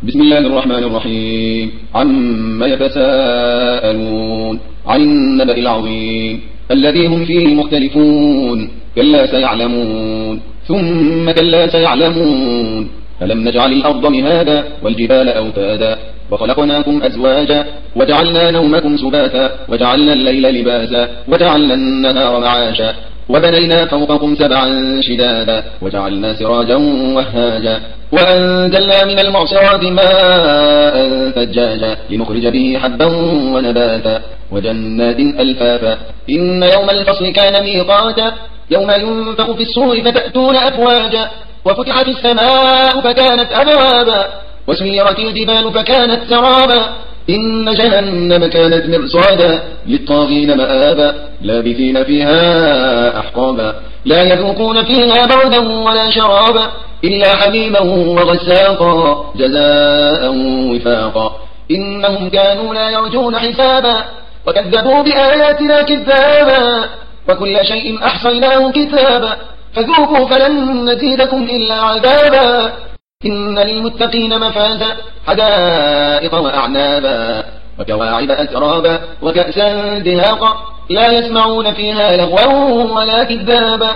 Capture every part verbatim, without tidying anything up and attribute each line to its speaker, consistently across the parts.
Speaker 1: بسم الله الرحمن الرحيم. عما يتساءلون عن النبأ العظيم الذي هم فيه مختلفون. كلا سيعلمون ثم كلا سيعلمون. ألم نجعل الأرض مهادا والجبال أوتادا وخلقناكم أزواجا وجعلنا نومكم سباتا وجعلنا الليل لباسا وجعلنا النهار معاشا وبنينا فوقكم سبعا شدادا وجعلنا سراجا وهاجا وأنزلنا من المعصرات ماء ثجاجا لنخرج به حبا ونباتا وجنات ألفافا. إن يوم الفصل كان ميقاتا يوم ينفخ في الصور فتأتون أفواجا وفتحت السماء فكانت أبوابا وسيرت الجبال فكانت سرابا. إن جهنم كانت مرصادا للطاغين مآبا لابثين فيها أحقابا لا يذوقون فيها بردا ولا شرابا إلا حميما وغساقا جزاء وفاقا. إنهم كانوا لا يرجون حسابا وكذبوا بآياتنا كذابا وكل شيء أحصيناه كتابا فذوقوا فلن نزيدكم إلا عذابا. إن للمتقين مفازا حدائق وأعنابا وكواعب أترابا وكأسا دهاقا لا يسمعون فيها لغوا ولا كذابا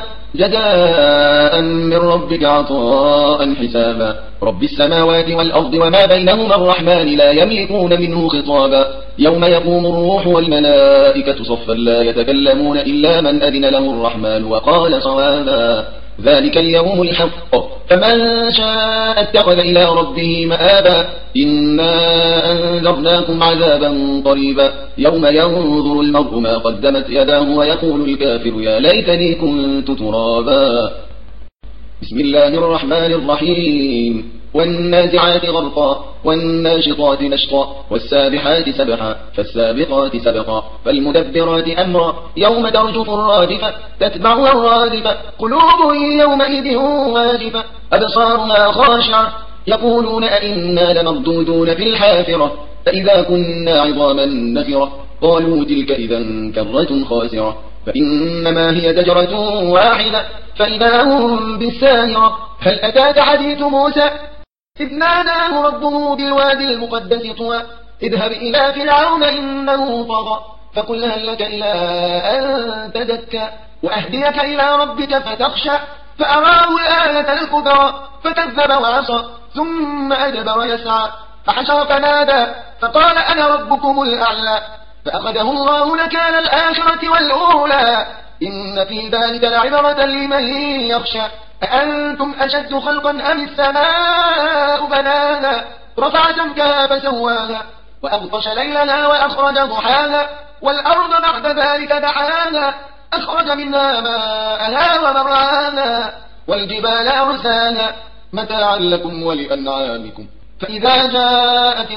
Speaker 1: جزاء من ربك عطاء حسابا. رب السماوات والأرض وما بينهما الرحمن لا يملكون منه خطابا. يوم يقوم الروح والملائكة صفا لا يتكلمون إلا من أذن له الرحمن وقال صوابا. ذلك اليوم الحق فمن شاء اتخذ إلى ربه مآبا. إنا أنذرناكم عذابا قريبا يوم ينظر المرء ما قدمت يداه ويقول الكافر يا ليتني كنت ترابا. بسم الله الرحمن الرحيم. والنازعات غرقا والناشطات نشطا والسابحات سبحا فالسابقات سبقا فالمدبرات أمرا يوم ترجف الرادفة تتبعها الرادفة قلوب يومئذ واجفة أبصارها خاشعة يقولون أئنا لمردودون في الحافرة فإذا كنا عظاما نخرة قالوا تلك إذا كرة خاسرة فإنما هي زجرة واحدة فإذا هم بالساهرة. هل أتاك حديث موسى إذ ناداه ربه بالوادي المقدس طوى اذهب إلى فرعون إنه طغى فقل هل لك إلى أن تزكى وأهديك إلى ربك فتخشى فأراه الآية الكبرى فكذب وعصى ثم أدبر يسعى فحشر فنادى فقال أنا ربكم الأعلى فأخذه الله نكال الآخرة والأولى إن في ذلك لعبرة لمن يخشى. أأنتم أشد خلقا أم السماء بناها رفع سمكها فسواها وأغطش ليلها وأخرج ضحاها والأرض بعد ذلك دحاها أخرج منها ماءها ومرعاها والجبال أرساها متاعا لكم ولأنعامكم. فإذا جاءت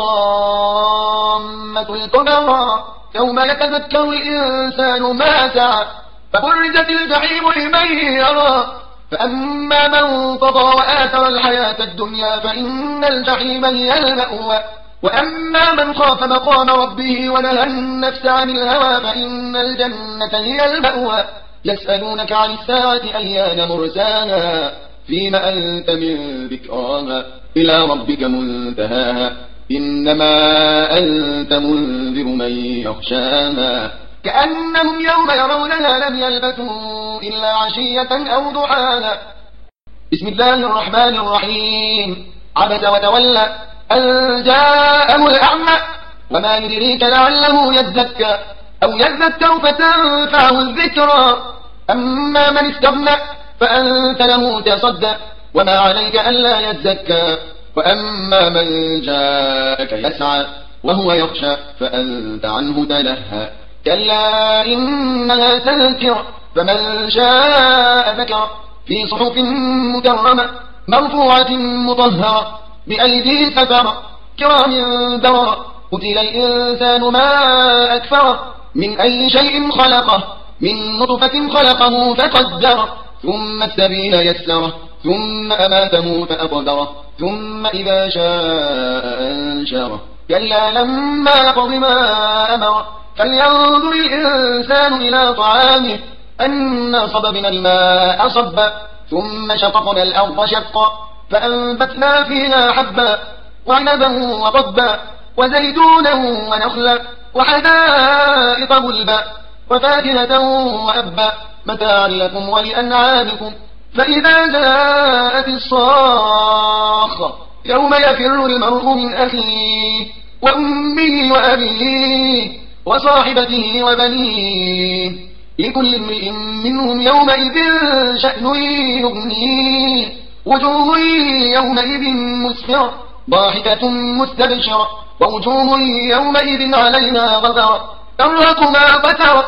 Speaker 1: الطامة الكبرى يوم يتذكر الإنسان ما سعى فبرزت الجحيم لمن يرى فأما من طغى وآثر الحياة الدنيا فإن الجحيم هي المأوى وأما من خاف مقام ربه ونهى النفس عن الهوى فإن الجنة هي المأوى. يسألونك عن الساعة أيان مرساها فيما أنت من ذكراها إلى ربك منتهاها إنما أنت منذر من يخشاها كأنهم يوم يرونها لم يلبثوا إلا عشية أو ضحاها. بسم الله الرحمن الرحيم. عبس وتولى أن جاءه الأعمى وما يدريك لعله يزكى أو يذكر فتنفعه الذكرى أما من استغنى فأنت له تصدى وما عليك ألا يزكى وأما من جاءك يسعى وهو يخشى فأنت عنه تلهى كلا إنها تذكرة فمن شاء ذكر في صحف مكرمة مرفوعة مطهرة بأيدي سفرة كرام بررة قتل الإنسان ما أكفره من أي شيء خلقه من نطفة خلقه فقدره ثم السبيل يسره ثم أماته فأقدره ثم إذا شاء أنشره كلا لما يقض ما أمره فلينظر الإنسان إلى طعامه أنا صببنا الماء صبا ثم شققنا الأرض شقا فأنبتنا فيها حبا
Speaker 2: وعنبا وقبا وزيتونا ونخلا وحدائق غلبا وفاكهة وأبا متاعا لكم ولأنعامكم. فإذا جاءت الصاخة يوم يفر المرء من أخيه وأمه وأبيه وصاحبته وبنيه لكل امرئ منهم يومئذ شأن يغنيه. وجوه يومئذ مسفرة ضاحكة مستبشرة ووجوه يومئذ عليها غبرة ترهقها قترة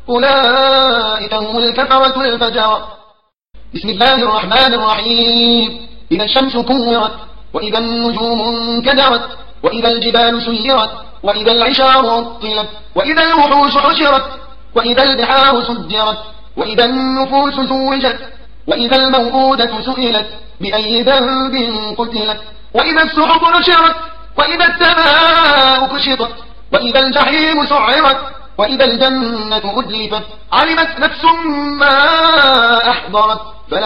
Speaker 2: أولئك هم الكفرة الفجرة. بسم الله الرحمن الرحيم. إذا الشمس كورت وإذا النجوم انكدرت وإذا الجبال سيرت وإذا العشار عطلت وإذا الوحوش حشرت وإذا البحار سجرت وإذا النفوس زوجت وإذا الموءودة سئلت بأي ذنب قتلت وإذا الصحف نشرت وإذا السماء كشطت وإذا الجحيم سعرت وإذا الجنة أزلفت علمت نفس ما أحضرت.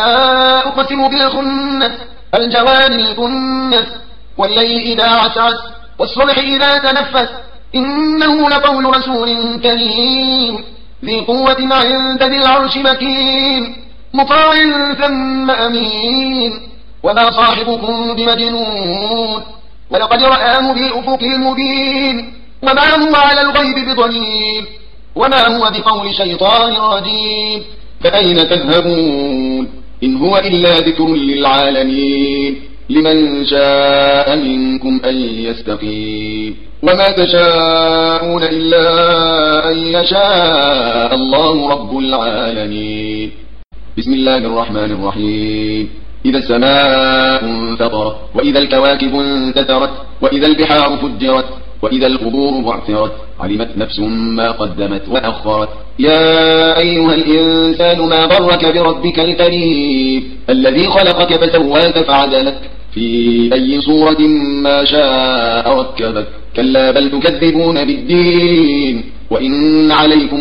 Speaker 2: فلا أقسم بالخنس الجوار الكنس والليل إذا عسعس والصبح إذا تنفس إنه لقول رسول كريم ذي قوة عند ذي العرش مكين مطاع ثم أمين. وما صاحبكم بمجنون ولقد رآه بالأفق المبين وما هو على الغيب بضنين وما هو بقول شيطان رجيم.
Speaker 1: فأين تذهبون إن هو إلا ذكر للعالمين لمن شاء منكم أن يستقيم وما تشاءون إلا أن يشاء الله رب العالمين. بسم الله الرحمن الرحيم. إذا السماء انفطرت وإذا الكواكب انتثرت وإذا البحار فجرت وإذا القبور بعثرت علمت نفس ما قدمت وأخرت. يا أيها الإنسان ما غرك بربك الكريم الذي خلقك فسواك فعدلك في أي صورة ما شاء ركبك. كلا بل تكذبون بالدين وإن عليكم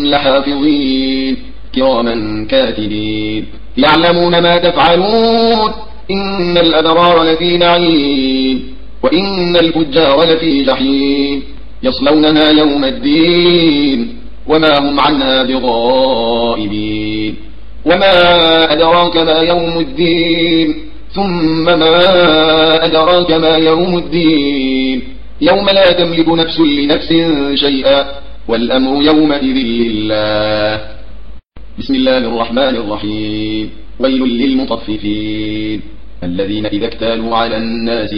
Speaker 1: لحافظين كراما كاتبين يعلمون ما تفعلون. إن الأبرار لفي نعيم وإن الفجار لفي جحيم يصلونها يوم الدين وما هم عنها بغائبين. وما أدراك ما يوم الدين ثم ما أدراك ما يوم الدين يوم لا تملك نفس لنفس شيئا والأمر يومئذ لله. بسم الله الرحمن الرحيم. ويل للمطففين الذين إذا اكتالوا على الناس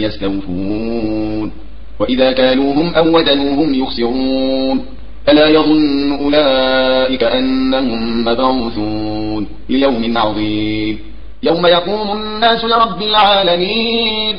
Speaker 1: يستوفون وإذا كالوهم أو وزنوهم يخسرون. ألا يظن أولئك أنهم مبعوثون ليوم عظيم يوم يقوم الناس لرب العالمين.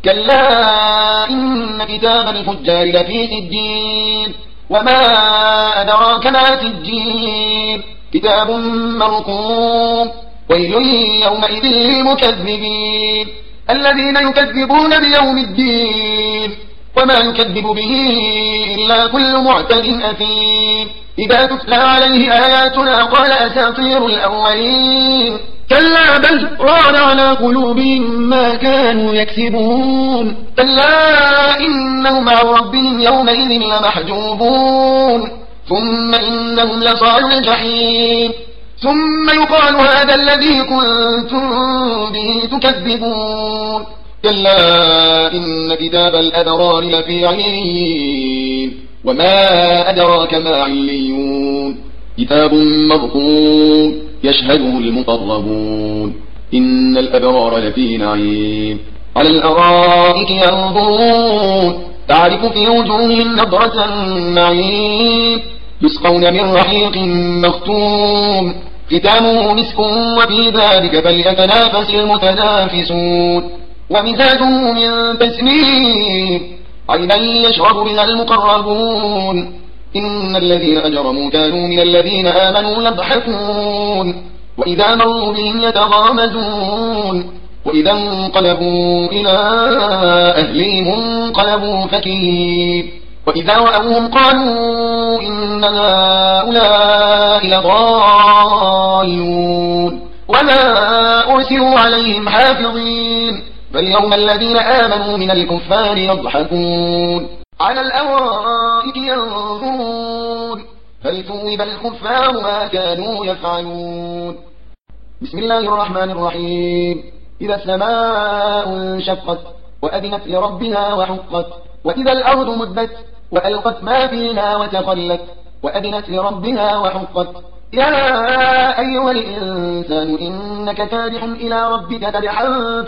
Speaker 1: كلا إن كتاب الفجار لفي سجين وما أدراك ما سجين كتاب مرقوم. ويل يومئذ للمكذبين الذين يكذبون بيوم الدين وما يكذب به إلا كل معتد أثيم. إذا تتلى عليه آياتنا قال أساطير الأولين كلا بل ران على قلوبهم ما كانوا يكسبون. كلا إنهم عن ربهم يومئذ لمحجوبون ثم إنهم لصالوا الجحيم ثم يقال هذا الذي كنتم به تكذبون. كلا إن كتاب الأبرار لفي عليين وما أدراك ما عليون كتاب مرقوم يشهده المقربون. إن الأبرار لفي نعيم على الأرائك ينظرون تعرف في وجوههم نضرة النعيم يسقون من رحيق مختوم ختامه مسك وفي ذلك فليتنافس المتنافسون. ومزاجه من تسنيم عينا يشرب بها المقربون. إن الذين أجرموا كانوا من الذين آمنوا يضحكون وإذا مروا بهم يتغامزون وإذا انقلبوا إلى أهلهم انقلبوا فكهين وإذا رأوهم قالوا إن هؤلاء لضالون وما أرسلوا عليهم حافظين
Speaker 2: فاليوم الذين آمنوا من الكفار يضحكون على الأرائك ينظرون هل ثوب الكفار ما كانوا يفعلون. بسم الله الرحمن الرحيم. إذا السماء انشقت وأذنت لربها وحقت وإذا الأرض مدت وألقت ما فيها وتخلت وأذنت لربها وحقت. يا أيها الإنسان إنك كادح إلى ربك كدحا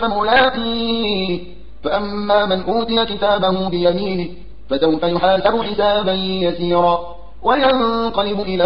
Speaker 2: فملاقيه فأما من أوتي كتابه بيمينه فسوف يحاسب حسابا يسيرا وينقلب إلى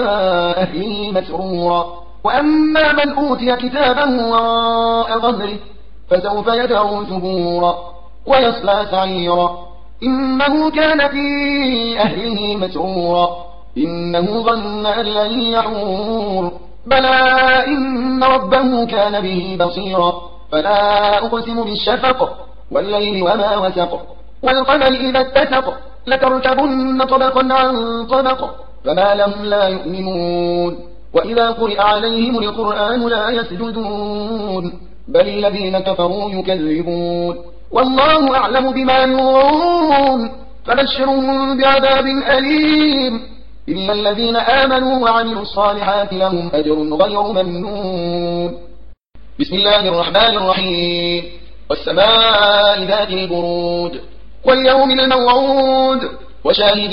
Speaker 2: أهله مسرورا وأما من أوتي كتابه وراء ظهره فسوف يدعو ثبورا ويصلى سعيرا إنه كان في أهله مسرورا إنه ظن أن لن يحور بلى إن ربه كان به بصيرا فلا أقسم بالشفق والليل وما وسق والقمر إذا اتسق لتركبن طبقا عن طبق فما لهم لا يؤمنون وإذا قرئ عليهم القرآن لا يسجدون بل الذين كفروا يكذبون والله أعلم بما يوعون فبشرهم بعذاب أليم إلا الذين آمنوا وعملوا الصالحات لهم أجر غير ممنون. بسم الله الرحمن الرحيم. والسماء ذات البروج واليوم الموعود وشاهد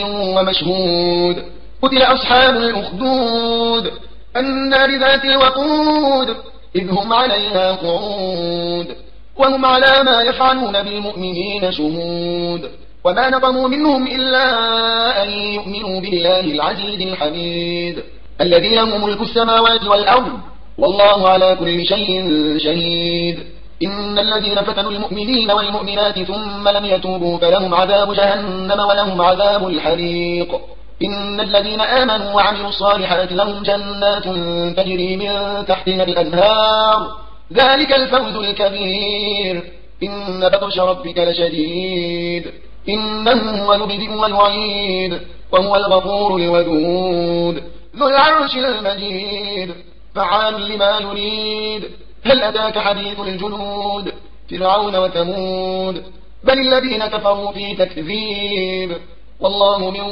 Speaker 2: ومشهود قتل أصحاب الأخدود النار ذات الوقود إذ هم عليها قعود وهم على ما يفعلون بالمؤمنين شهود وما نقموا منهم إلا أن يؤمنوا بالله العزيز الحميد الذي له ملك السماوات والأرض والله على كل شيء شهيد. إن الذين فتنوا المؤمنين والمؤمنات ثم لم يتوبوا فلهم عذاب جهنم ولهم عذاب الحريق. إن الذين آمنوا وعملوا الصالحات لهم جنات تجري من تحتها الأنهار ذلك الفوز الكبير. إن بطش ربك لشديد إنه هو يبدئ ويعيد وهو الغفور الودود ذو العرش المجيد فعال لما يريد. هل أتاك حديث الجنود فرعون وثمود بل الذين كفروا في تكذيب والله من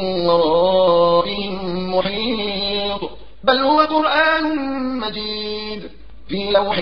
Speaker 2: ورائهم محيط بل هو قرآن مجيد في لوح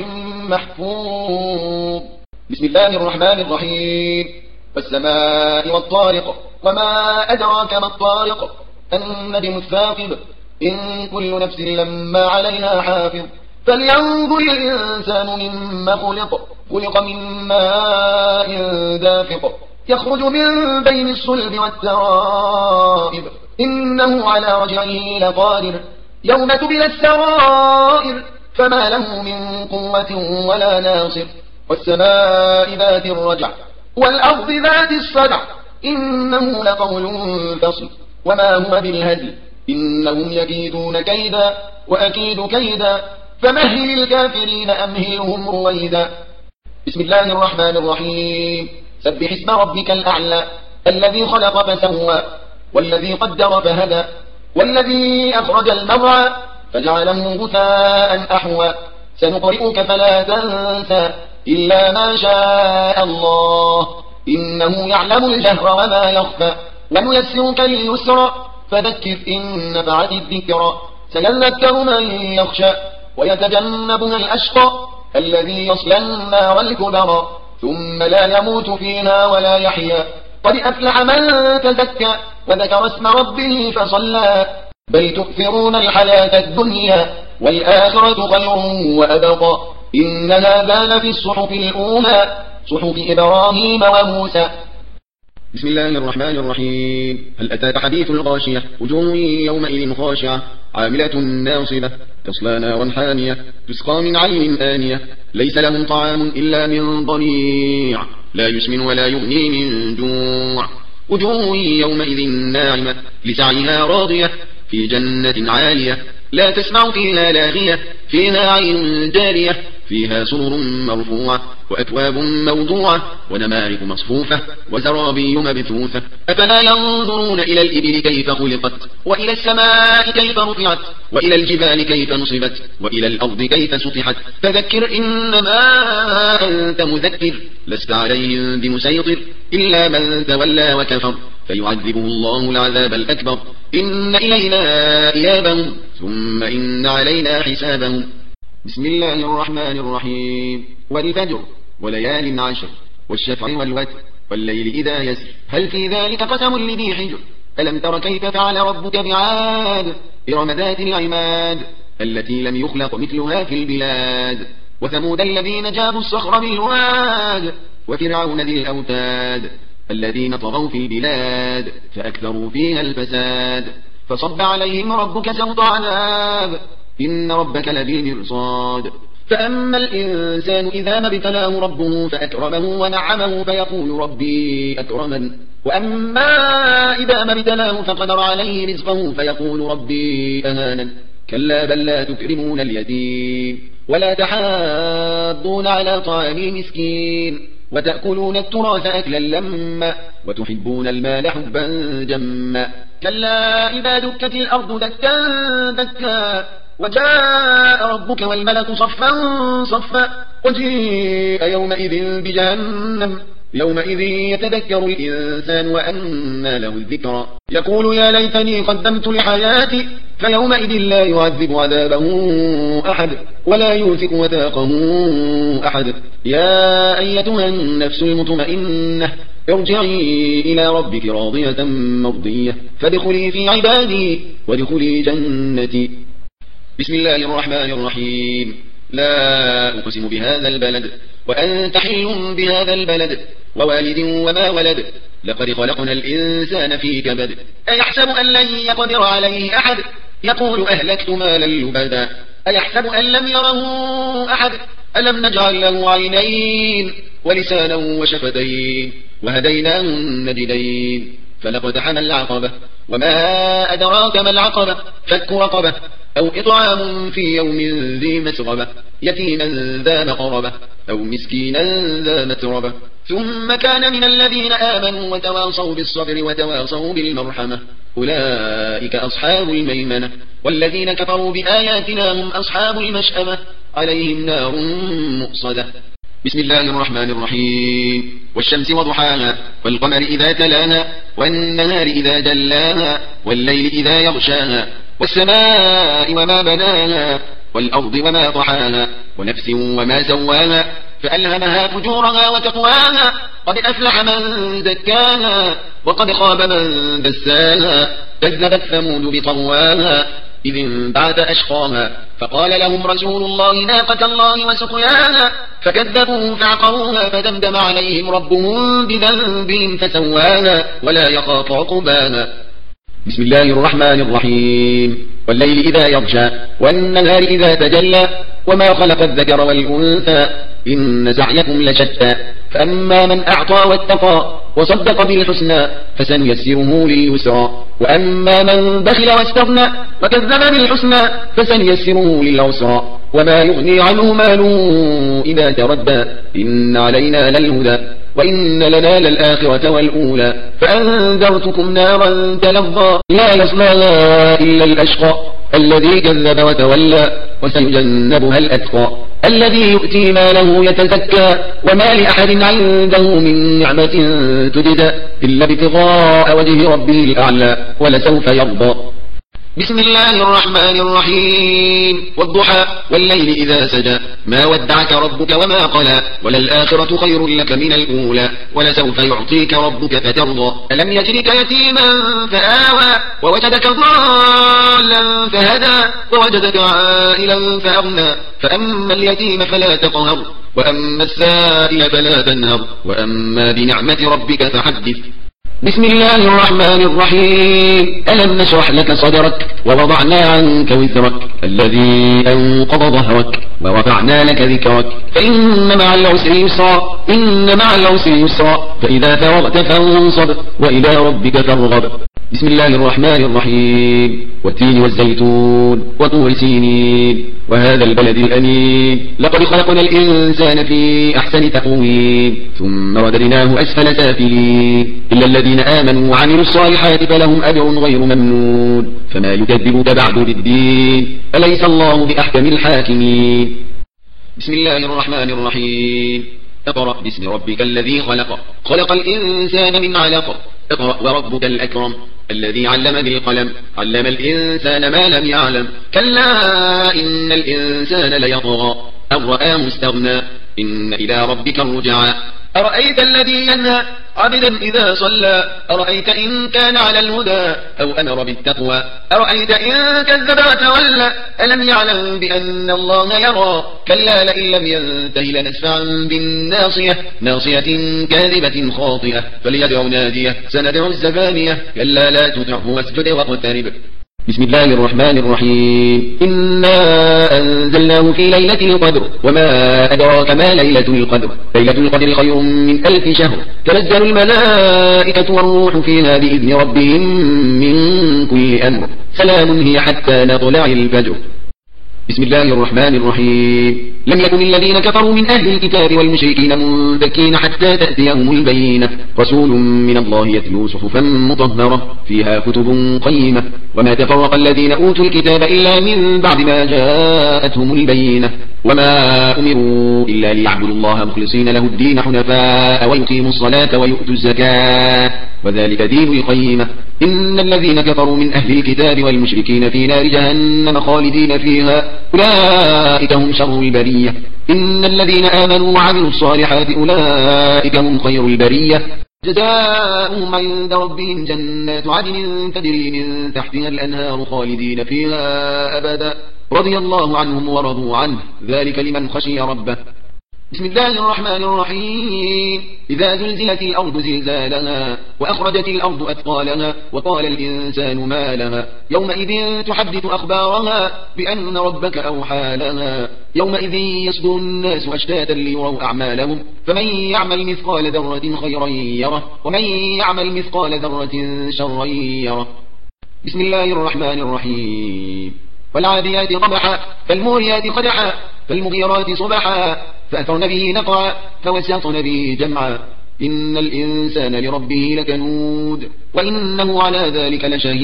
Speaker 2: محفوظ. بسم الله الرحمن الرحيم. والسماء والطارق وما أدراك ما الطارق النجم الثاقب إن كل نفس لما عليها حافظ فلينظر الإنسان مما خلق خلق من ماء دافق يخرج من بين الصلب والترائب إنه على رجعه لقادر يوم تبلى السرائر فما له من قوة ولا ناصر. والسماء ذات الرجع والأرض ذات الصدع إنه لقول فصل وما هو بالهزل إنهم يكيدون كيدا وأكيد كيدا فمهل الكافرين أمهلهم رويدا. بسم الله الرحمن الرحيم. سبح اسم ربك الأعلى الذي خلق فسوى والذي قدر فهدى والذي أخرج المرعى فجعله غثاء أحوى سنقرئك فلا تنسى إلا ما شاء الله إنه يعلم الجهر وما يخفى ونيسرك لليسرى فذكر إن نفعت الذكرى سيذكر من يخشى ويتجنبها الأشقى الذي يصلى النار الكبرى ثم لا يموت فيها ولا يحيا قد أفلح من تزكى وذكر اسم ربه فصلى بل تؤثرون الحياة الدنيا والآخرة خير وأبقى إن هذا لفي الصحف الأولى صحف إبراهيم وموسى.
Speaker 1: بسم الله الرحمن الرحيم. هل أتاك حديث الغاشية وجوه يومئذ خاشعة عاملة ناصبة تصلى نارا حامية تسقى من عين آنية ليس لهم طعام إلا من ضريع لا يسمن ولا يغني من جوع وجوه يومئذ ناعمة لسعيها راضية في جنة عالية لا تسمع فيها لاغية فيها عين جارية فيها سرر مرفوعة وأكواب موضوعة ونمارق مصفوفة وزرابي مبثوثة. أفلا ينظرون إلى الإبل كيف خلقت وإلى السماء كيف رفعت وإلى الجبال كيف نصبت وإلى الأرض كيف سطحت. فذكر إنما أنت مذكر لست عليهم بمسيطر إلا من تولى وكفر فيعذبه الله العذاب الأكبر. إن إلينا إيابهم ثم إن علينا حسابهم. بسم الله الرحمن الرحيم. والفجر وليال عشر والشفع والوتر والليل إذا يسر هل في ذلك قسم لذي حجر. ألم تر كيف فعل ربك بعاد إرم ذات العماد التي لم يخلق مثلها في البلاد. وثمود الذين جابوا الصخر بالواد وفرعون ذي الأوتاد الذين طغوا في البلاد فأكثروا فيها الفساد. فصب عليهم ربك سوط عذاب إن ربك لبالمرصاد. فأما الإنسان إذا ما ابتلاه ربه فأكرمه ونعمه فيقول ربي أكرمن. وأما إذا ما ابتلاه فقدر عليه رزقه فيقول ربي أهانن. كلا بل لا تكرمون اليتيم ولا تحاضون على طعام المسكين وتأكلون التراث أكلا لما وتحبون المال حبا جما. كلا إذا دكت الأرض دكا دكا وجاء ربك والملك صفا صفا وجيء يومئذ بجهنم يومئذ يتذكر الإنسان وأنى له الذكرى يقول يا ليتني قدمت لحياتي فيومئذ لا يعذب عذابه أحد ولا يوثق وثاقه أحد. يا أيتها النفس المطمئنة ارجعي إلى ربك راضية مرضية فادخلي في عبادي وادخلي جنتي. بسم الله الرحمن الرحيم. لا أقسم بهذا البلد وأنت حل بهذا البلد ووالد وما ولد لقد خلقنا الإنسان في كبد. أيحسب أن لن يقدر عليه أحد يقول أهلكت مالا لبدا. أيحسب أن لم يره أحد ألم نجعل له عينين ولسانا وشفتين وهديناه النجدين. فلقتحم العقبة وما أدراك ما العقبة فك رقبة أو إطعام في يوم ذي مسغبة يتيما ذا مقربة أو مسكينا ذا متربة. ثم كان من الذين آمنوا وتواصوا بالصبر وتواصوا بالمرحمة أولئك أصحاب الميمنة. والذين كفروا بآياتنا هم أصحاب المشأمة عليهم نار مؤصدة. بسم الله الرحمن الرحيم. والشمس وضحاها والقمر إذا تلاها والنهار إذا جلاها والليل إذا يغشاها والسماء وما بناها والأرض وما طحاها ونفس وما سواها فألهمها فجورها وتقواها. قد أفلح من زكاها وقد خاب من دساها. كذبت ثمود بطغواها إذ انبعث أشقاها فقال لهم رسول الله ناقة الله وسقياها فكذبوه فعقروها فدمدم عليهم ربهم بذنبهم فسواها ولا يخاف عقباها. بسم الله الرحمن الرحيم. والليل إذا يغشى والنهار إذا تجلى وما خلق الذكر والأنثى إن سعيكم لشتى. فأما من أعطى واتقى وصدق بالحسنى فسنيسره لليسرى وأما من بخل واستغنى وكذب بالحسنى فسنيسره للعسرى. وما يغني عنه ماله إذا تردى إن علينا للهدى وإن لنا للآخرة والأولى. فأنذرتكم نارا تلظى لا يصلاها إلا الأشقى الذي كذب وتولى وسيجنبها الأتقى الذي يؤتي ماله يتزكى وما لأحد عنده من نعمة تجزى إلا ابتغاء وجه ربه الأعلى ولسوف يرضى. بسم الله الرحمن الرحيم. والضحى والليل إذا سجى ما ودعك ربك وما قلى وللآخرة خير لك من الأولى ولسوف يعطيك ربك فترضى. ألم يجدك يتيما فآوى ووجدك ضالا فهدى ووجدك عائلا فأغنى. فأما اليتيم فلا تقهر وأما السائل فلا تنهر وأما بنعمة ربك فحدث. بسم الله الرحمن الرحيم. ألم نشرح لك صدرك ووضعنا عنك وزرك الذي أنقض ظهرك ورفعنا لك ذكرك فإن مع العسر يسرا إن مع العسر يسرا فإذا فرغت فانصب وإلى ربك فارغب. بسم الله الرحمن الرحيم والتين والزيتون وطور سينين وهذا البلد الأمين لقد خلقنا الإنسان في أحسن تقويم ثم رددناه أسفل سافلين إلا الذين آمنوا وعملوا الصالحات فلهم أجر غير ممنون فما يكذبك بعد بالدين أليس الله بأحكم الحاكمين. بسم الله الرحمن الرحيم اقرأ باسم ربك الذي خلق خلق الإنسان من علق اقرأ وربك الأكرم الذي علم بالقلم علم الإنسان ما لم يعلم كلا إن الإنسان ليطغى أن رآه استغنى إن إلى ربك الرجعى أرأيت الذي ينهى عبدا إذا صلى أرأيت إن كان على الهدى أو أمر بالتقوى أرأيت إن كذب وتولى ألم يعلم بأن الله يرى كلا لئن لم ينته لنسفعا بالناصية ناصية كاذبة خاطئة فليدع نادية سندع الزبانية كلا لا تطعه واسجد واقترب. بسم الله الرحمن الرحيم إنا أنزلناه في ليلة القدر وما أدراك ما ليلة القدر ليلة القدر خير من ألف شهر تنزل الملائكة والروح فيها بإذن ربهم من كل أمر سلام هي حتى مطلع الفجر. بسم الله الرحمن الرحيم لم يكن الذين كفروا من أهل الكتاب والمشركين منفكين حتى تأتيهم البينة رسول من الله يتلو صحفا مطهرة فيها كتب قيمة وما تفرق الذين أوتوا الكتاب إلا من بعد ما جاءتهم البينة وما أمروا إلا ليعبدوا الله مخلصين له الدين حنفاء ويقيموا الصلاة ويؤتوا الزكاة وذلك دين القيمة إن الذين كفروا من أهل الكتاب والمشركين في نار جهنم خالدين فيها أولئك هم شر البرية إن الذين آمنوا وعملوا الصالحات أولئك هم خير البرية جزاؤهم عند ربهم جنات عدن تجري من تحتها الأنهار خالدين فيها أبدا رضي الله عنهم ورضوا عنه ذلك لمن خشي ربه. بسم الله الرحمن الرحيم إذا زلزلت الأرض زلزالها وأخرجت الأرض أثقالها وقال الإنسان ما لها يومئذ تحدث أخبارها بأن ربك أوحى لها يومئذ يصدر الناس أشتاتا ليروا أعمالهم فمن يعمل مثقال ذرة خيرا يره ومن يعمل مثقال ذرة شرا يره. بسم الله الرحمن الرحيم والعاديات ضبحا فالموريات قدحا فالمغيرات صبحا فأثرن به نقعا فوسطن به جمعا إن الإنسان لربه لكنود وإنه على ذلك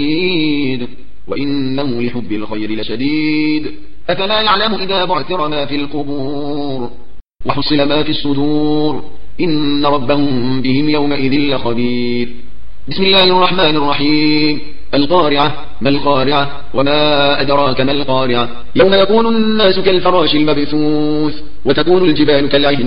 Speaker 1: لشهيد وإنه لحب الخير لشديد أفلا يعلم إذا بعثر ما في القبور وحصل ما في الصدور إن ربهم بهم يومئذ لخبير. بسم الله الرحمن الرحيم القارعة ما القارعة وما أدراك ما القارعة يوم يكون الناس كالفراش المبثوث وتكون الجبال كالعهن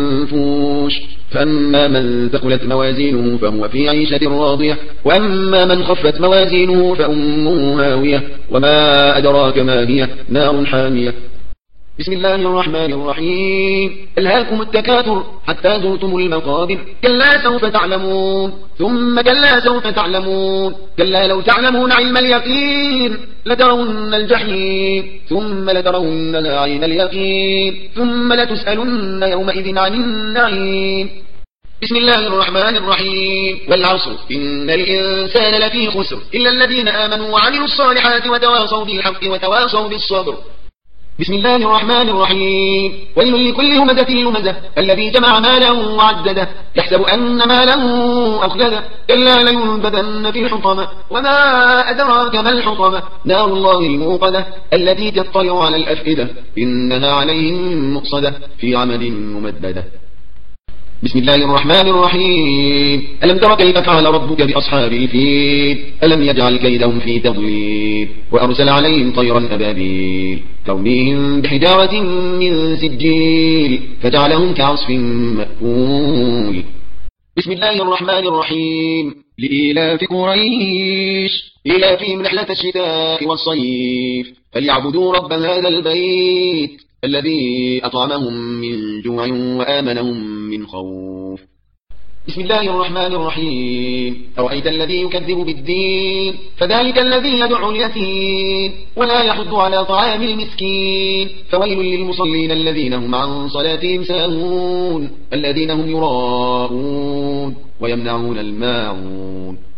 Speaker 1: المنفوش فأما من ثقلت موازينه فهو في عيشة راضية وأما من خفت موازينه فأمه هاوية وما أدراك ما هي نار حامية. بسم الله الرحمن الرحيم ألهاكم التكاثر حتى زرتم المقابر كلا سوف تعلمون ثم كلا سوف تعلمون كلا لو تعلمون علم اليقين لترون الجحيم ثم لترونها عين اليقين ثم لتسألن يومئذ عن النعيم. بسم الله الرحمن الرحيم والعصر إن الإنسان لفي خسر إلا الذين آمنوا وعملوا الصالحات وتواصوا بالحق وتواصوا بالصبر. بسم الله الرحمن الرحيم ويل لكل همزة لمزة الذي جمع ماله وعدده يحسب أن ماله أخلده كلا لينبذن في الحطمة وما أدراك ما الحطمة نار الله الموقدة التي تطلع على الأفئدة إنها عليهم مؤصدة في عمد ممددة. بسم الله الرحمن الرحيم ألم تر كيف فعل ربك بأصحاب الفيل ألم يجعل كيدهم في تضليل وأرسل عليهم طيرا أبابيل ترميهم بحجارة من سجيل فجعلهم كعصف مأكول. بسم الله الرحمن الرحيم لإيلاف قريش إيلافهم رحلة الشتاء والصيف فليعبدوا رب هذا البيت الذي أطعمهم من جوع وآمنهم من خوف. بسم الله الرحمن الرحيم أرأيت الذي يكذب بالدين فذلك الذي يدعو اليتيم ولا يحض على طعام المسكين فويل للمصلين الذين هم عن صلاتهم ساهون الذين هم يراءون ويمنعون الماعون.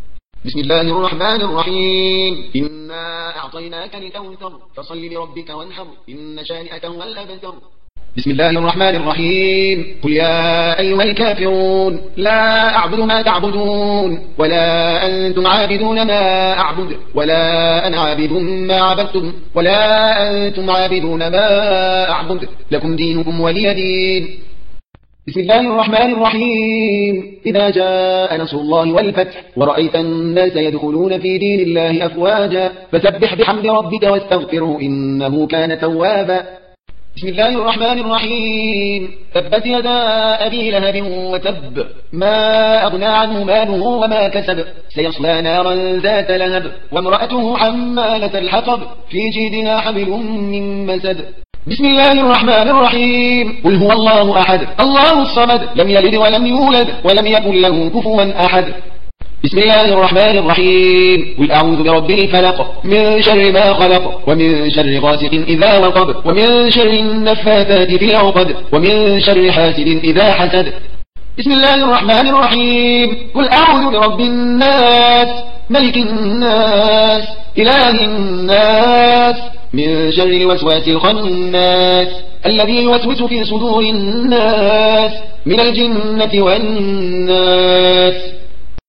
Speaker 2: بسم الله الرحمن الرحيم إنا أعطيناك الكوثر فصل لربك وانحر إن شانئك هو الأبتر. بسم الله الرحمن الرحيم قل يا أيها الكافرون لا أعبد ما تعبدون ولا أنتم عابدون ما أعبد ولا أنا عابد ما عبدتم ولا أنتم عابدون ما أعبد لكم دينكم ولي دين. بسم الله الرحمن الرحيم إذا جاء نصر الله والفتح ورأيت الناس يدخلون في دين الله أفواجا فسبح بحمد ربك واستغفره إنه كان توابا. بسم الله الرحمن الرحيم تبت يدا أبي لهب وتب ما أغنى عنه ماله وما كسب سيصلى نارا ذات لهب وامرأته حمالة الحطب في جيدها حبل من مسد. بسم الله الرحمن الرحيم قل هو الله أحد الله الصمد لم يلد ولم يولد ولم يكن له كفوا أحد. بسم الله الرحمن الرحيم قل أعوذ برب الفلق من شر ما خلق ومن شر غاسق إذا وقب ومن شر النفاثات في العقد ومن شر حاسد إذا حسد. بسم الله الرحمن الرحيم قل أعوذ برب الناس ملك الناس إله الناس من شر الوسواس الخناس الذي يوسوس في صدور الناس من الجنة والناس.